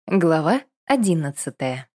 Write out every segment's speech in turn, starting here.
Глава 11.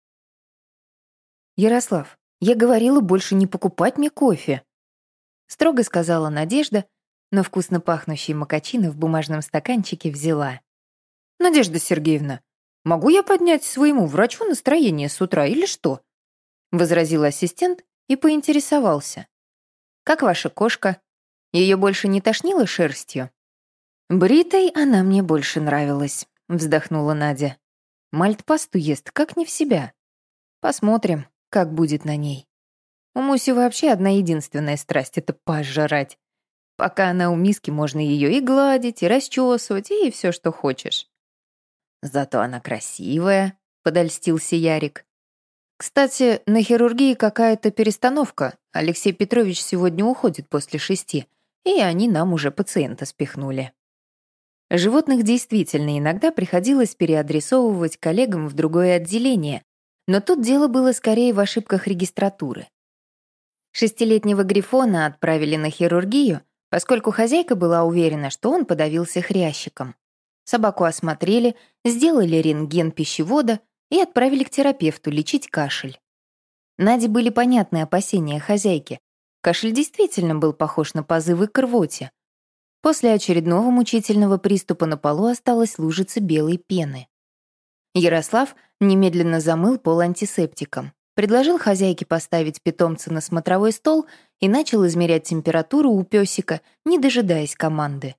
«Ярослав, я говорила больше не покупать мне кофе», — строго сказала Надежда, но вкусно пахнущий макачино в бумажном стаканчике взяла. «Надежда Сергеевна, могу я поднять своему врачу настроение с утра или что?» — возразил ассистент и поинтересовался. «Как ваша кошка? Ее больше не тошнило шерстью?» «Бритой она мне больше нравилась», — вздохнула Надя. Мальтпасту ест, как не в себя. Посмотрим, как будет на ней. У Муси вообще одна единственная страсть — это пожрать. Пока она у миски, можно ее и гладить, и расчесывать, и все, что хочешь. Зато она красивая, — подольстился Ярик. Кстати, на хирургии какая-то перестановка. Алексей Петрович сегодня уходит после 6, и они нам уже пациента спихнули. Животных действительно иногда приходилось переадресовывать коллегам в другое отделение, но тут дело было скорее в ошибках регистратуры. 6-летнего Грифона отправили на хирургию, поскольку хозяйка была уверена, что он подавился хрящиком. Собаку осмотрели, сделали рентген пищевода и отправили к терапевту лечить кашель. Наде были понятны опасения хозяйки. Кашель действительно был похож на позывы к рвоте. После очередного мучительного приступа на полу осталась лужица белой пены. Ярослав немедленно замыл пол антисептиком, предложил хозяйке поставить питомца на смотровой стол и начал измерять температуру у песика, не дожидаясь команды.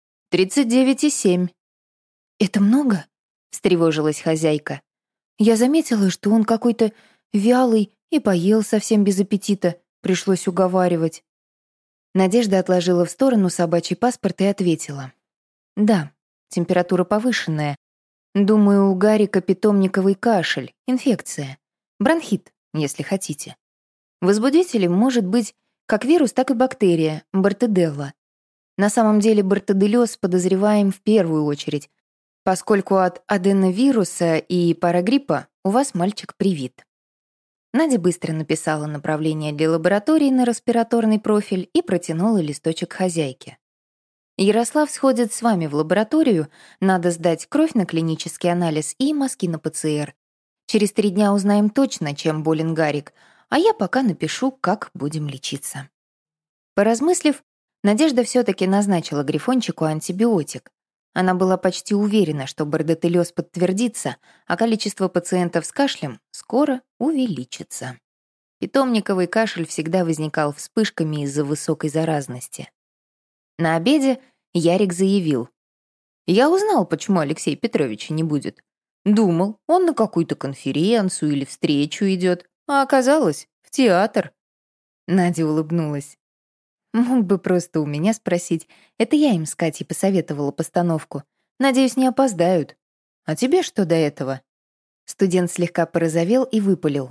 39,7. «Это много?» — встревожилась хозяйка. «Я заметила, что он какой-то вялый и поел совсем без аппетита, пришлось уговаривать». Надежда отложила в сторону собачий паспорт и ответила. «Да, температура повышенная. Думаю, у Гарика питомниковый кашель, инфекция. Бронхит, если хотите. Возбудителем может быть как вирус, так и бактерия, бортеделла. На самом деле бортеделлез подозреваем в первую очередь, поскольку от аденовируса и парагриппа у вас мальчик привит». Надя быстро написала направление для лаборатории на респираторный профиль и протянула листочек хозяйке. «Ярослав сходит с вами в лабораторию, надо сдать кровь на клинический анализ и мазки на ПЦР. Через 3 дня узнаем точно, чем болен Гарик, а я пока напишу, как будем лечиться». Поразмыслив, Надежда все-таки назначила Грифончику антибиотик. Она была почти уверена, что бордотеллез подтвердится, а количество пациентов с кашлем скоро увеличится. Питомниковый кашель всегда возникал вспышками из-за высокой заразности. На обеде Ярик заявил: «Я узнал, почему Алексея Петровича не будет. Думал, он на какую-то конференцию или встречу идет, а оказалось, в театр». Надя улыбнулась. «Мог бы просто у меня спросить. Это я им с Катей посоветовала постановку. Надеюсь, не опоздают. А тебе что до этого?» Студент слегка порозовел и выпалил.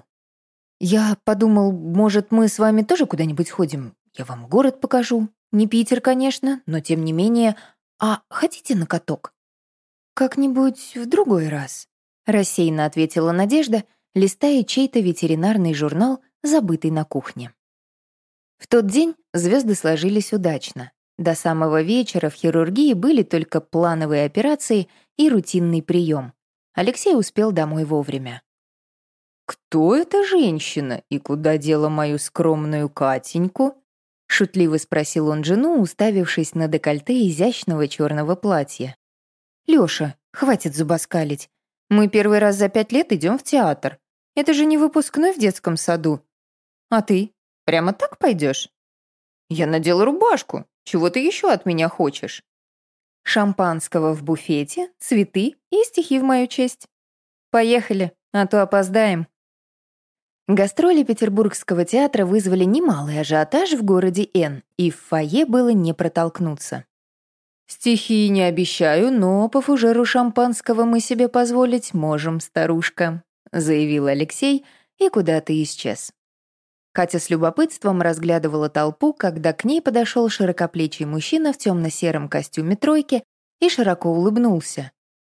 «Я подумал, может, мы с вами тоже куда-нибудь ходим? Я вам город покажу. Не Питер, конечно, но тем не менее. А хотите на каток?» «Как-нибудь в другой раз», — рассеянно ответила Надежда, листая чей-то ветеринарный журнал, забытый на кухне. В тот день звезды сложились удачно. До самого вечера в хирургии были только плановые операции и рутинный прием. Алексей успел домой вовремя. «Кто эта женщина и куда дела мою скромную Катеньку?» — шутливо спросил он жену, уставившись на декольте изящного черного платья. «Лёша, хватит зубоскалить. Мы первый раз за 5 лет идем в театр. Это же не выпускной в детском саду. А ты? Прямо так пойдешь?» «Я надела рубашку. Чего ты еще от меня хочешь?» «Шампанского в буфете, цветы и стихи в мою честь. Поехали, а то опоздаем». Гастроли Петербургского театра вызвали немалый ажиотаж в городе Н, и в фойе было не протолкнуться. «Стихи не обещаю, но по фужеру шампанского мы себе позволить можем, старушка», заявил Алексей и куда-то исчез. Катя с любопытством разглядывала толпу, когда к ней подошел широкоплечий мужчина в темно-сером костюме тройки и широко улыбнулся.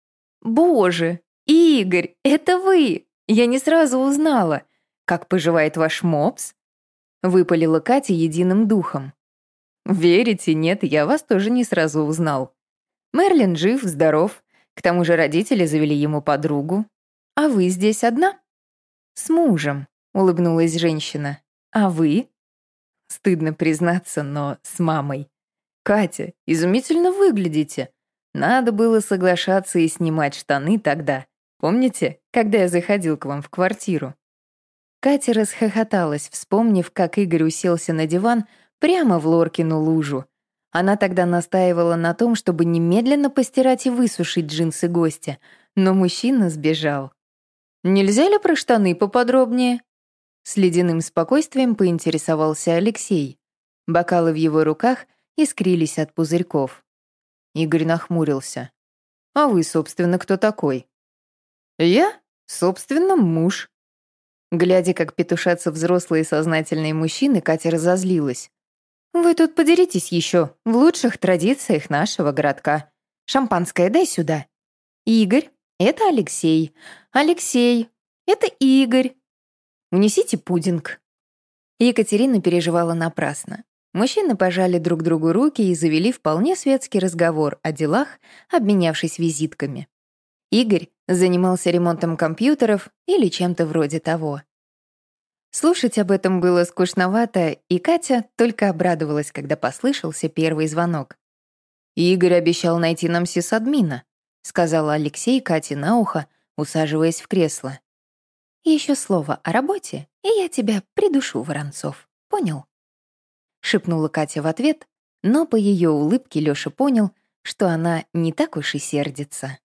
«Боже, Игорь, это вы! Я не сразу узнала. Как поживает ваш мопс?» Выпалила Катя единым духом. «Верите, нет, я вас тоже не сразу узнал. Мерлин жив, здоров. К тому же родители завели ему подругу. «А вы здесь одна?» «С мужем», — улыбнулась женщина. «А вы?» Стыдно признаться, но с мамой. «Катя, изумительно выглядите. Надо было соглашаться и снимать штаны тогда. Помните, когда я заходил к вам в квартиру?» Катя расхохоталась, вспомнив, как Игорь уселся на диван прямо в Лоркину лужу. Она тогда настаивала на том, чтобы немедленно постирать и высушить джинсы гостя, но мужчина сбежал. «Нельзя ли про штаны поподробнее?» С ледяным спокойствием поинтересовался Алексей. Бокалы в его руках искрились от пузырьков. Игорь нахмурился. «А вы, собственно, кто такой?» «Я, собственно, муж». Глядя, как петушатся взрослые сознательные мужчины, Катя разозлилась. «Вы тут подеритесь еще в лучших традициях нашего городка. Шампанское дай сюда. Игорь, это Алексей. Алексей, это Игорь. Унесите пудинг». Екатерина переживала напрасно. Мужчины пожали друг другу руки и завели вполне светский разговор о делах, обменявшись визитками. Игорь занимался ремонтом компьютеров или чем-то вроде того. Слушать об этом было скучновато, и Катя только обрадовалась, когда послышался первый звонок. «Игорь обещал найти нам сисадмина», — сказал Алексей Кате на ухо, усаживаясь в кресло. «Еще слово о работе, и я тебя придушу, Воронцов. Понял?» Шепнула Катя в ответ, но по ее улыбке Лёша понял, что она не так уж и сердится.